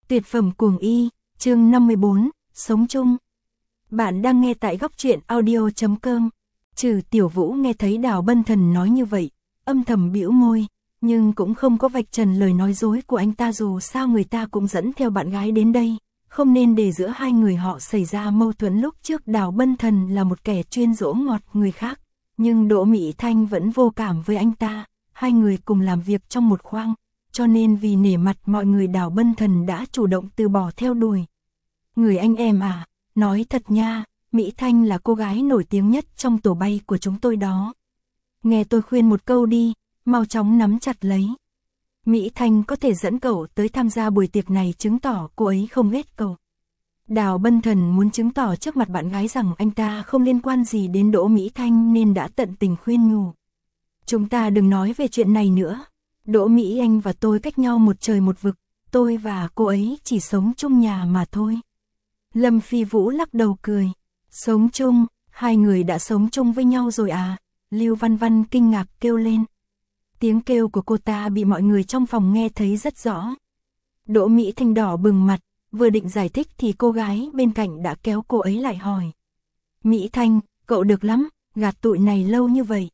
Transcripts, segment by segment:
Tuyệt phẩm cuồng y, chương 54, sống chung. Bạn đang nghe tại góc truyện audio.com. Trừ Tiểu Vũ nghe thấy Đào Bân Thần nói như vậy, âm thầm bĩu môi, nhưng cũng không có vạch trần lời nói dối của anh ta, dù sao người ta cũng dẫn theo bạn gái đến đây, không nên để giữa hai người họ xảy ra mâu thuẫn. Lúc trước Đào Bân Thần là một kẻ chuyên dỗ ngọt người khác, nhưng Đỗ Mỹ Thanh vẫn vô cảm với anh ta, hai người cùng làm việc trong một khoang. Cho nên vì nể mặt mọi người, Đào Bân Thần đã chủ động từ bỏ theo đuổi. Người anh em à, nói thật nha, Mỹ Thanh là cô gái nổi tiếng nhất trong tổ bay của chúng tôi đó. Nghe tôi khuyên một câu đi, mau chóng nắm chặt lấy. Mỹ Thanh có thể dẫn cậu tới tham gia buổi tiệc này chứng tỏ cô ấy không ghét cậu. Đào Bân Thần muốn chứng tỏ trước mặt bạn gái rằng anh ta không liên quan gì đến Đỗ Mỹ Thanh nên đã tận tình khuyên nhủ. Chúng ta đừng nói về chuyện này nữa. Đỗ Mỹ Anh và tôi cách nhau một trời một vực, tôi và cô ấy chỉ sống chung nhà mà thôi. Lâm Phi Vũ lắc đầu cười. Sống chung, hai người đã sống chung với nhau rồi à? Lưu Văn Văn kinh ngạc kêu lên. Tiếng kêu của cô ta bị mọi người trong phòng nghe thấy rất rõ. Đỗ Mỹ Thanh đỏ bừng mặt, vừa định giải thích thì cô gái bên cạnh đã kéo cô ấy lại hỏi. Mỹ Thanh, cậu được lắm, gạt tụi này lâu như vậy.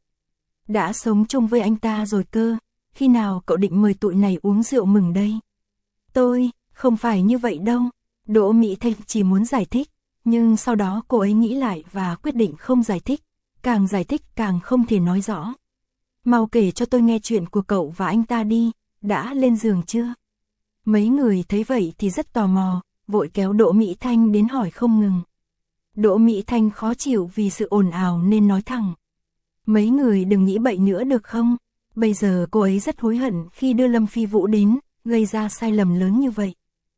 Đã sống chung với anh ta rồi cơ. Khi nào cậu định mời tụi này uống rượu mừng đây? Tôi, không phải như vậy đâu. Đỗ Mỹ Thanh chỉ muốn giải thích, nhưng sau đó cô ấy nghĩ lại và quyết định không giải thích. Càng giải thích càng không thể nói rõ. Mau kể cho tôi nghe chuyện của cậu và anh ta đi, đã lên giường chưa? Mấy người thấy vậy thì rất tò mò, vội kéo Đỗ Mỹ Thanh đến hỏi không ngừng. Đỗ Mỹ Thanh khó chịu vì sự ồn ào nên nói thẳng. Mấy người đừng nghĩ bậy nữa được không? Bây giờ cô ấy rất hối hận khi đưa Lâm Phi Vũ đến, gây ra sai lầm lớn như vậy.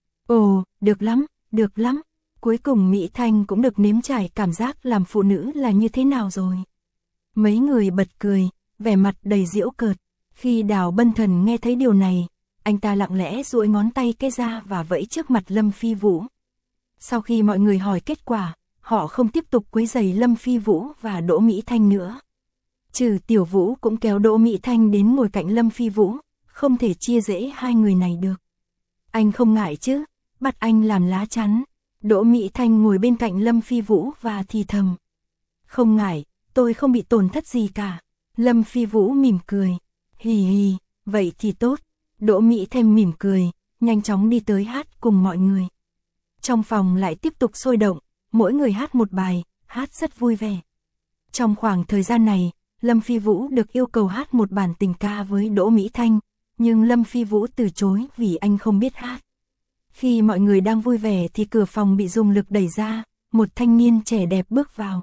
Ồ, được lắm, được lắm. Cuối cùng Mỹ Thanh cũng được nếm trải cảm giác làm phụ nữ là như thế nào rồi. Mấy người bật cười, vẻ mặt đầy giễu cợt. Khi Đào Bân Thần nghe thấy điều này, anh ta lặng lẽ duỗi ngón tay cái ra và vẫy trước mặt Lâm Phi Vũ. Sau khi mọi người hỏi kết quả, họ không tiếp tục quấy rầy Lâm Phi Vũ và Đỗ Mỹ Thanh nữa. Trừ Tiểu Vũ cũng kéo Đỗ Mỹ Thanh đến ngồi cạnh Lâm Phi Vũ, không thể chia rẽ hai người này được. Anh không ngại chứ, bắt anh làm lá chắn. Đỗ Mỹ Thanh ngồi bên cạnh Lâm Phi Vũ và thì thầm. Không ngại, tôi không bị tổn thất gì cả. Lâm Phi Vũ mỉm cười. Hì hì, vậy thì tốt. Đỗ Mỹ Thanh mỉm cười, nhanh chóng đi tới hát cùng mọi người. Trong phòng lại tiếp tục sôi động, mỗi người hát một bài, hát rất vui vẻ. Trong khoảng thời gian này, Lâm Phi Vũ được yêu cầu hát một bản tình ca với Đỗ Mỹ Thanh, nhưng Lâm Phi Vũ từ chối vì anh không biết hát. Khi mọi người đang vui vẻ thì cửa phòng bị dùng lực đẩy ra, một thanh niên trẻ đẹp bước vào.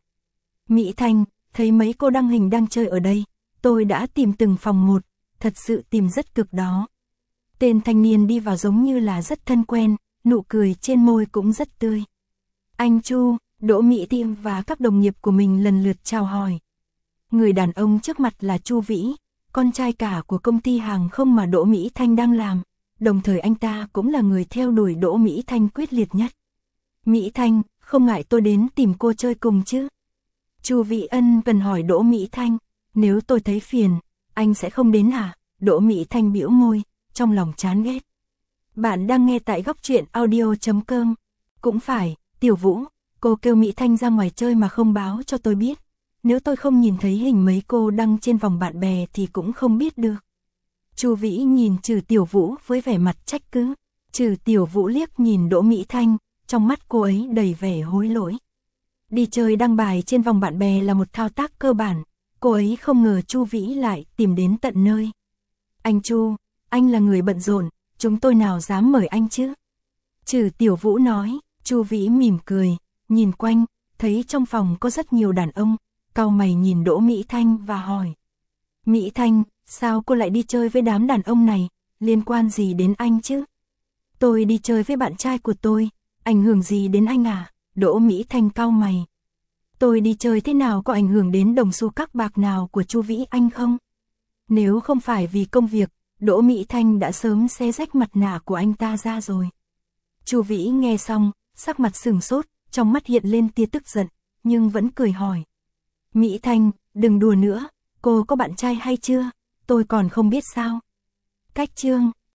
Mỹ Thanh, thấy mấy cô đăng hình đang chơi ở đây, tôi đã tìm từng phòng một, thật sự tìm rất cực đó. Tên thanh niên đi vào giống như là rất thân quen, nụ cười trên môi cũng rất tươi. Anh Chu, Đỗ Mỹ Thanh và các đồng nghiệp của mình lần lượt chào hỏi. Người đàn ông trước mặt là Chu Vĩ, con trai cả của công ty hàng không mà Đỗ Mỹ Thanh đang làm, đồng thời anh ta cũng là người theo đuổi Đỗ Mỹ Thanh quyết liệt nhất. Mỹ Thanh, không ngại tôi đến tìm cô chơi cùng chứ? Chu Vĩ ân cần hỏi Đỗ Mỹ Thanh, nếu tôi thấy phiền, anh sẽ không đến hả? Đỗ Mỹ Thanh bĩu môi, trong lòng chán ghét. Bạn đang nghe tại góc truyện audio.com. Cũng phải, Tiểu Vũ, cô kêu Mỹ Thanh ra ngoài chơi mà không báo cho tôi biết. Nếu tôi không nhìn thấy hình mấy cô đăng trên vòng bạn bè thì cũng không biết được. Chu Vĩ nhìn Trừ Tiểu Vũ với vẻ mặt trách cứ. Trừ Tiểu Vũ liếc nhìn Đỗ Mỹ Thanh, trong mắt cô ấy đầy vẻ hối lỗi. Đi chơi đăng bài trên vòng bạn bè là một thao tác cơ bản, cô ấy không ngờ Chu Vĩ lại tìm đến tận nơi. Anh Chu, anh là người bận rộn, chúng tôi nào dám mời anh chứ? Trừ Tiểu Vũ nói. Chu Vĩ mỉm cười, nhìn quanh, thấy trong phòng có rất nhiều đàn ông. Cau mày nhìn Đỗ Mỹ Thanh và hỏi. Mỹ Thanh, sao cô lại đi chơi với đám đàn ông này, liên quan gì đến anh chứ? Tôi đi chơi với bạn trai của tôi, ảnh hưởng gì đến anh à? Đỗ Mỹ Thanh cau mày. Tôi đi chơi thế nào có ảnh hưởng đến đồng xu các bạc nào của Chu Vĩ anh không? Nếu không phải vì công việc, Đỗ Mỹ Thanh đã sớm xé rách mặt nạ của anh ta ra rồi. Chu Vĩ nghe xong, sắc mặt sừng sốt, trong mắt hiện lên tia tức giận, nhưng vẫn cười hỏi. Mỹ Thanh, đừng đùa nữa, cô có bạn trai hay chưa? Tôi còn không biết sao. Cách chương.